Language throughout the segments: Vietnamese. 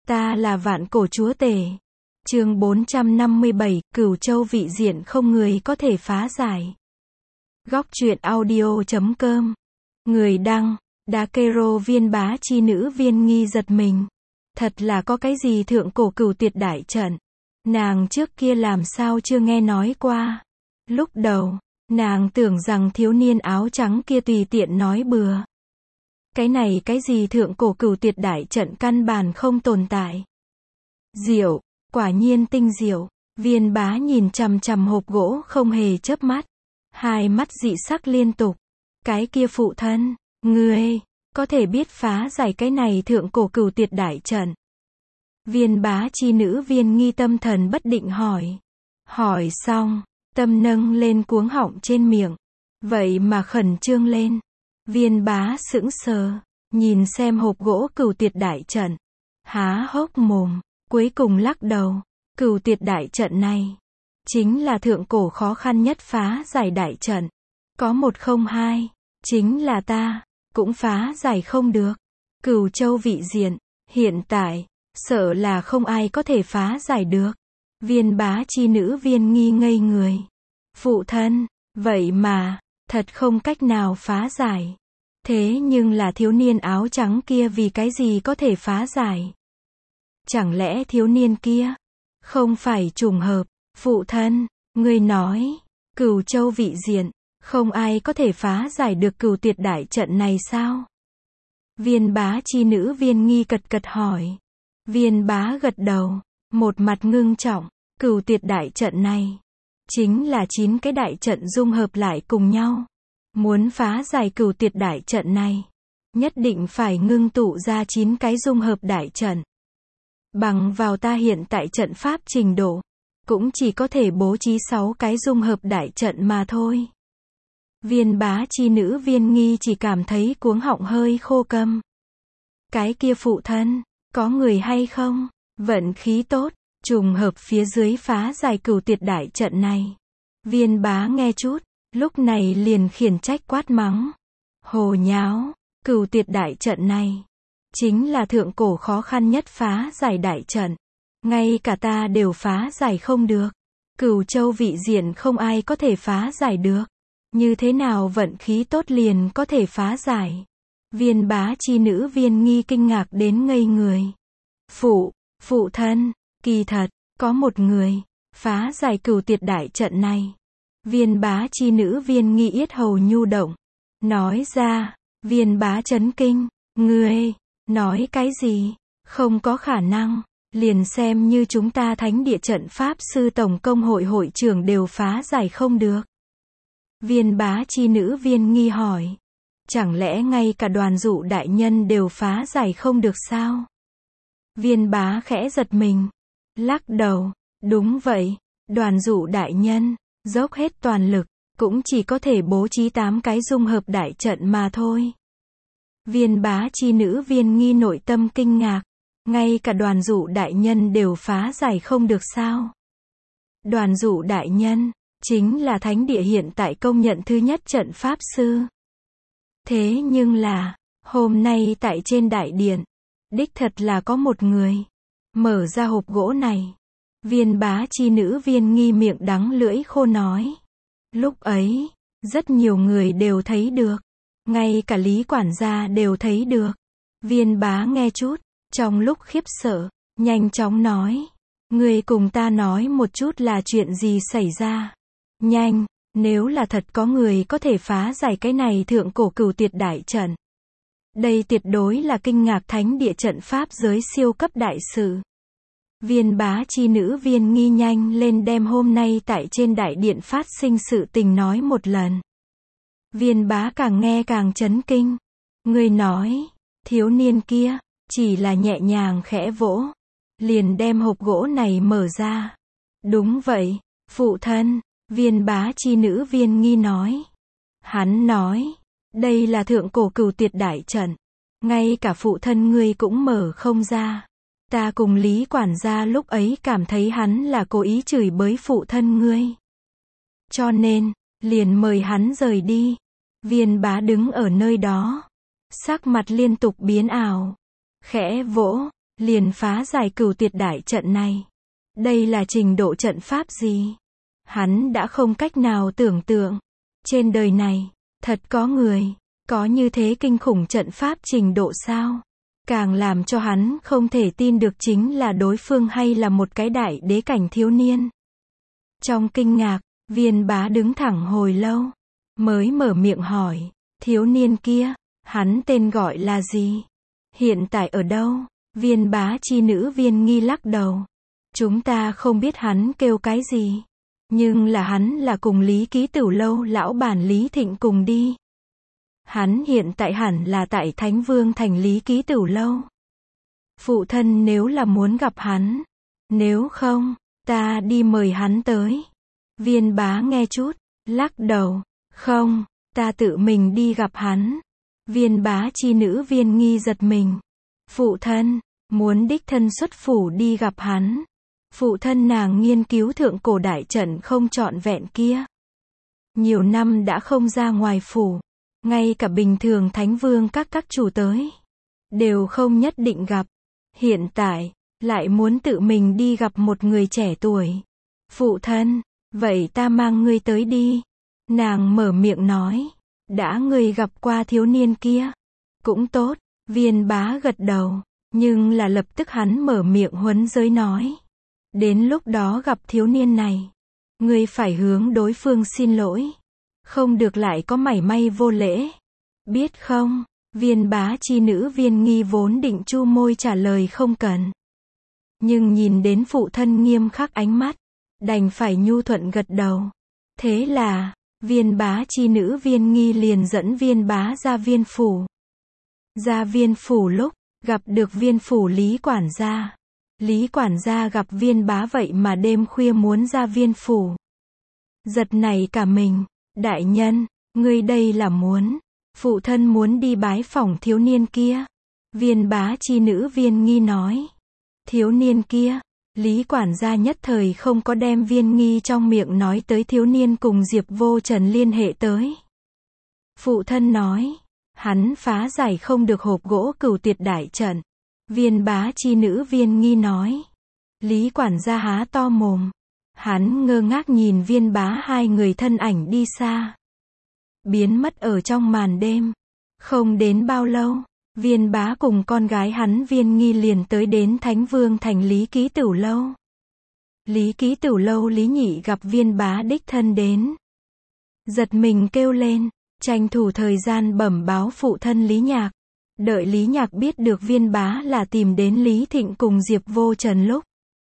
Ta là vạn cổ chúa tể. Chương 457, Cửu Châu vị diện không người có thể phá giải. Góc truyện audio.com. Người đăng, Dakero viên bá chi nữ viên nghi giật mình. Thật là có cái gì thượng cổ cửu tuyệt đại trận. Nàng trước kia làm sao chưa nghe nói qua. Lúc đầu, nàng tưởng rằng thiếu niên áo trắng kia tùy tiện nói bừa. Cái gì thượng cổ cửu tuyệt đại trận căn bản không tồn tại. Diệu, quả nhiên tinh diệu. Viên bá nhìn chằm chằm hộp gỗ không hề chớp mắt. Hai mắt dị sắc liên tục. Cái kia phụ thân, ngươi, có thể biết phá giải cái này thượng cổ cửu tuyệt đại trận. Viên bá chi nữ viên nghi tâm thần bất định hỏi. Hỏi xong, tâm nâng lên cuống họng trên miệng. Vậy mà khẩn trương lên. Viên bá sững sờ, nhìn xem hộp gỗ cửu tuyệt đại trận. Há hốc mồm, cuối cùng lắc đầu. Cửu tuyệt đại trận này, chính là thượng cổ khó khăn nhất phá giải đại trận. Có một không hai, chính là ta, cũng phá giải không được. Cửu Châu vị diện, hiện tại, sợ là không ai có thể phá giải được. Viên bá chi nữ viên nghi ngây người. Phụ thân, vậy mà, thật không cách nào phá giải. Thế nhưng là thiếu niên áo trắng kia vì cái gì có thể phá giải? Chẳng lẽ thiếu niên kia không phải trùng hợp? Phụ thân, ngươi nói, Cửu Châu vị diện, không ai có thể phá giải được cửu tuyệt đại trận này sao? Viên bá chi nữ viên nghi cật cật hỏi. Viên bá gật đầu, một mặt ngưng trọng. Cửu tuyệt đại trận này, chính là 9 cái đại trận dung hợp lại cùng nhau. Muốn phá giải cửu tuyệt đại trận này, nhất định phải ngưng tụ ra 9 cái dung hợp đại trận. Bằng vào ta hiện tại trận pháp trình độ, cũng chỉ có thể bố trí 6 cái dung hợp đại trận mà thôi. Viên bá chi nữ viên nghi chỉ cảm thấy cuống họng hơi khô câm. Cái kia phụ thân, có người hay không? Vận khí tốt, trùng hợp phía dưới phá giải cửu tuyệt đại trận này. Viên bá nghe chút, lúc này liền khiển trách quát mắng. Hồ nháo, cửu tuyệt đại trận này, chính là thượng cổ khó khăn nhất phá giải đại trận. Ngay cả ta đều phá giải không được. Cửu Châu vị diện không ai có thể phá giải được. Như thế nào vận khí tốt liền có thể phá giải? Viên bá chi nữ viên nghi kinh ngạc đến ngây người. Phụ thân, kỳ thật, có một người, phá giải cửu tuyệt đại trận này. Viên bá chi nữ viên nghi yết hầu nhu động. Nói ra, viên bá chấn kinh. Ngươi, nói cái gì? Không có khả năng. Liền xem như chúng ta thánh địa trận pháp sư tổng công hội hội trưởng đều phá giải không được. Viên bá chi nữ viên nghi hỏi. Chẳng lẽ ngay cả đoàn dụ đại nhân đều phá giải không được sao? Viên bá khẽ giật mình. Lắc đầu. Đúng vậy, đoàn dụ đại nhân, dốc hết toàn lực, cũng chỉ có thể bố trí 8 cái dung hợp đại trận mà thôi. Viên bá chi nữ viên nghi nội tâm kinh ngạc. Ngay cả đoàn dụ đại nhân đều phá giải không được sao? Đoàn dụ đại nhân, chính là thánh địa hiện tại công nhận thứ nhất trận pháp sư. Thế nhưng là, hôm nay tại trên đại điện, đích thật là có một người, mở ra hộp gỗ này. Viên bá chi nữ viên nghi miệng đắng lưỡi khô nói. Lúc ấy, rất nhiều người đều thấy được. Ngay cả Lý quản gia đều thấy được. Viên bá nghe chút, trong lúc khiếp sợ, nhanh chóng nói. Ngươi cùng ta nói một chút là chuyện gì xảy ra. Nhanh, nếu là thật có người có thể phá giải cái này thượng cổ cửu tuyệt đại trận. Đây tuyệt đối là kinh ngạc thánh địa trận pháp giới siêu cấp đại sự. Viên bá chi nữ viên nghi nhanh lên đem hôm nay tại trên đại điện phát sinh sự tình nói một lần. Viên bá càng nghe càng chấn kinh. Ngươi nói, thiếu niên kia, chỉ là nhẹ nhàng khẽ vỗ, liền đem hộp gỗ này mở ra. Đúng vậy, phụ thân, viên bá chi nữ viên nghi nói. Hắn nói, đây là thượng cổ cửu tuyệt đại trận. Ngay cả phụ thân ngươi cũng mở không ra. Ta cùng Lý quản gia lúc ấy cảm thấy hắn là cố ý chửi bới phụ thân ngươi. Cho nên, liền mời hắn rời đi. Viên bá đứng ở nơi đó. Sắc mặt liên tục biến ảo. Khẽ vỗ, liền phá giải cửu tuyệt đại trận này. Đây là trình độ trận pháp gì? Hắn đã không cách nào tưởng tượng. Trên đời này, thật có người, có như thế kinh khủng trận pháp trình độ sao? Càng làm cho hắn không thể tin được chính là đối phương hay là một cái đại đế cảnh thiếu niên. Trong kinh ngạc, Viên Bá đứng thẳng hồi lâu, mới mở miệng hỏi, thiếu niên kia, hắn tên gọi là gì? Hiện tại ở đâu? Viên Bá chi nữ Viên Nghi lắc đầu. Chúng ta không biết hắn kêu cái gì. Nhưng là hắn là cùng Lý Ký Tửu Lâu lão bản Lý Thịnh cùng đi. Hắn hiện tại hẳn là tại Thánh Vương thành Lý Ký Tửu Lâu. Phụ thân nếu là muốn gặp hắn. Nếu không, ta đi mời hắn tới. Viên Bá nghe chút, lắc đầu. Không, ta tự mình đi gặp hắn. Viên Bá chi nữ Viên Nghi giật mình. Phụ thân, muốn đích thân xuất phủ đi gặp hắn. Phụ thân nàng nghiên cứu thượng cổ đại trận không trọn vẹn kia. Nhiều năm đã không ra ngoài phủ. Ngay cả bình thường Thánh Vương các chủ tới. Đều không nhất định gặp. Hiện tại, lại muốn tự mình đi gặp một người trẻ tuổi. Phụ thân, vậy ta mang ngươi tới đi. Nàng mở miệng nói. Đã ngươi gặp qua thiếu niên kia. Cũng tốt, Viên Bá gật đầu. Nhưng là lập tức hắn mở miệng huấn giới nói. Đến lúc đó gặp thiếu niên này. Ngươi phải hướng đối phương xin lỗi. Không được lại có mảy may vô lễ. Biết không? Viên Bá chi nữ Viên Nghi vốn định chu môi trả lời không cần. Nhưng nhìn đến phụ thân nghiêm khắc ánh mắt. Đành phải nhu thuận gật đầu. Thế là, Viên Bá chi nữ Viên Nghi liền dẫn Viên Bá ra viên phủ. Ra viên phủ lúc, gặp được viên phủ Lý quản gia. Lý quản gia gặp Viên Bá vậy mà đêm khuya muốn ra viên phủ. Giật nảy cả mình. Đại nhân, ngươi đây là muốn. Phụ thân muốn đi bái phỏng thiếu niên kia. Viên Bá chi nữ Viên Nghi nói. Thiếu niên kia. Lý quản gia nhất thời không có đem Viên Nghi trong miệng nói tới thiếu niên cùng Diệp Vô Trần liên hệ tới. Phụ thân nói. Hắn phá giải không được hộp gỗ cửu tuyệt đại trận. Viên Bá chi nữ Viên Nghi nói. Lý quản gia há to mồm. Hắn ngơ ngác nhìn Viên Bá hai người thân ảnh đi xa. Biến mất ở trong màn đêm. Không đến bao lâu, Viên Bá cùng con gái hắn Viên Nghi liền tới đến Thánh Vương thành Lý Ký Tửu Lâu. Lý Ký Tửu Lâu Lý Nhị gặp Viên Bá đích thân đến. Giật mình kêu lên, tranh thủ thời gian bẩm báo phụ thân Lý Nhạc. Đợi Lý Nhạc biết được Viên Bá là tìm đến Lý Thịnh cùng Diệp Vô Trần lúc.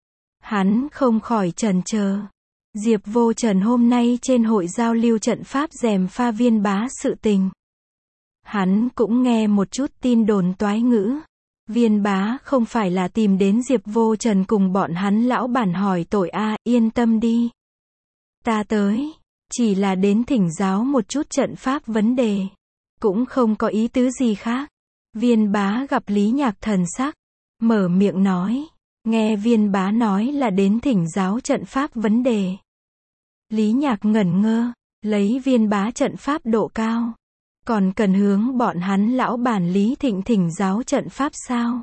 Hắn không khỏi chần chờ. Diệp Vô Trần hôm nay trên hội giao lưu trận pháp gièm pha Viên Bá sự tình. Hắn cũng nghe một chút tin đồn toái ngữ. Viên Bá không phải là tìm đến Diệp Vô Trần cùng bọn hắn lão bản hỏi tội yên tâm đi. Ta tới, chỉ là đến thỉnh giáo một chút trận pháp vấn đề. Cũng không có ý tứ gì khác. Viên Bá gặp Lý Nhạc thần sắc, mở miệng nói. Nghe Viên Bá nói là đến thỉnh giáo trận pháp vấn đề. Lý Nhạc ngẩn ngơ, lấy Viên Bá trận pháp độ cao. Còn cần hướng bọn hắn lão bản Lý Thịnh thỉnh giáo trận pháp sao?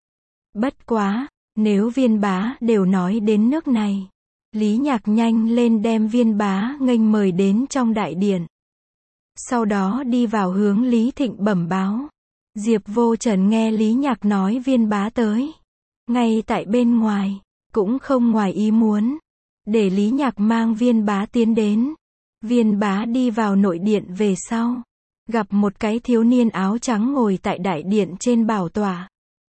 Bất quá, nếu Viên Bá đều nói đến nước này. Lý Nhạc nhanh lên đem Viên Bá nghênh mời đến trong đại điện. Sau đó đi vào hướng Lý Thịnh bẩm báo. Diệp Vô Trần nghe Lý Nhạc nói Viên Bá tới. Ngay tại bên ngoài, cũng không ngoài ý muốn. Để Lý Nhạc mang Viên Bá tiến đến. Viên Bá đi vào nội điện về sau. Gặp một cái thiếu niên áo trắng ngồi tại đại điện trên bảo tọa.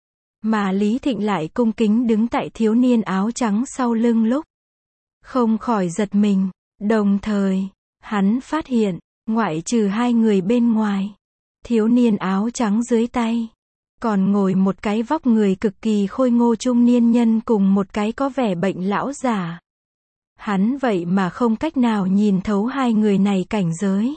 Mà Lý Thịnh lại cung kính đứng tại thiếu niên áo trắng sau lưng lúc. Không khỏi giật mình. Đồng thời, hắn phát hiện, ngoại trừ hai người bên ngoài. Thiếu niên áo trắng dưới tay. Còn ngồi một cái vóc người cực kỳ khôi ngô trung niên nhân cùng một cái có vẻ bệnh lão già. Hắn vậy mà không cách nào nhìn thấu hai người này cảnh giới.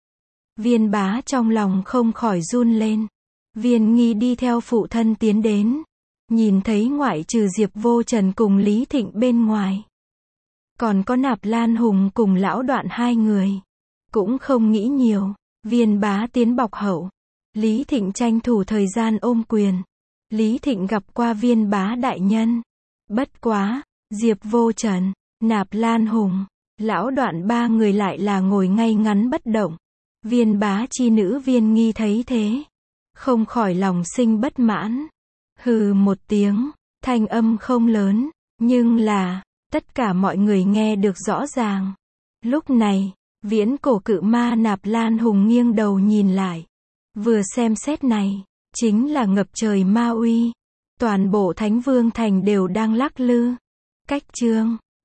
Viên Bá trong lòng không khỏi run lên. Viên Nghi đi theo phụ thân tiến đến. Nhìn thấy ngoại trừ Diệp Vô Trần cùng Lý Thịnh bên ngoài. Còn có Nạp Lan Hùng cùng lão Đoạn hai người. Cũng không nghĩ nhiều. Viên Bá tiến bọc hậu. Lý Thịnh tranh thủ thời gian ôm quyền. Lý Thịnh gặp qua Viên Bá đại nhân. Bất quá, Diệp Vô Trần, Nạp Lan Hùng, Lão Đoạn ba người lại là ngồi ngay ngắn bất động. Viên Bá chi nữ Viên Nghi thấy thế, không khỏi lòng sinh bất mãn. Hừ một tiếng, thanh âm không lớn, nhưng là, tất cả mọi người nghe được rõ ràng. Lúc này, viễn cổ cự ma Nạp Lan Hùng nghiêng đầu nhìn lại. Vừa xem xét này, chính là ngập trời ma uy. Toàn bộ Thánh Vương Thành đều đang lắc lư. Cách chương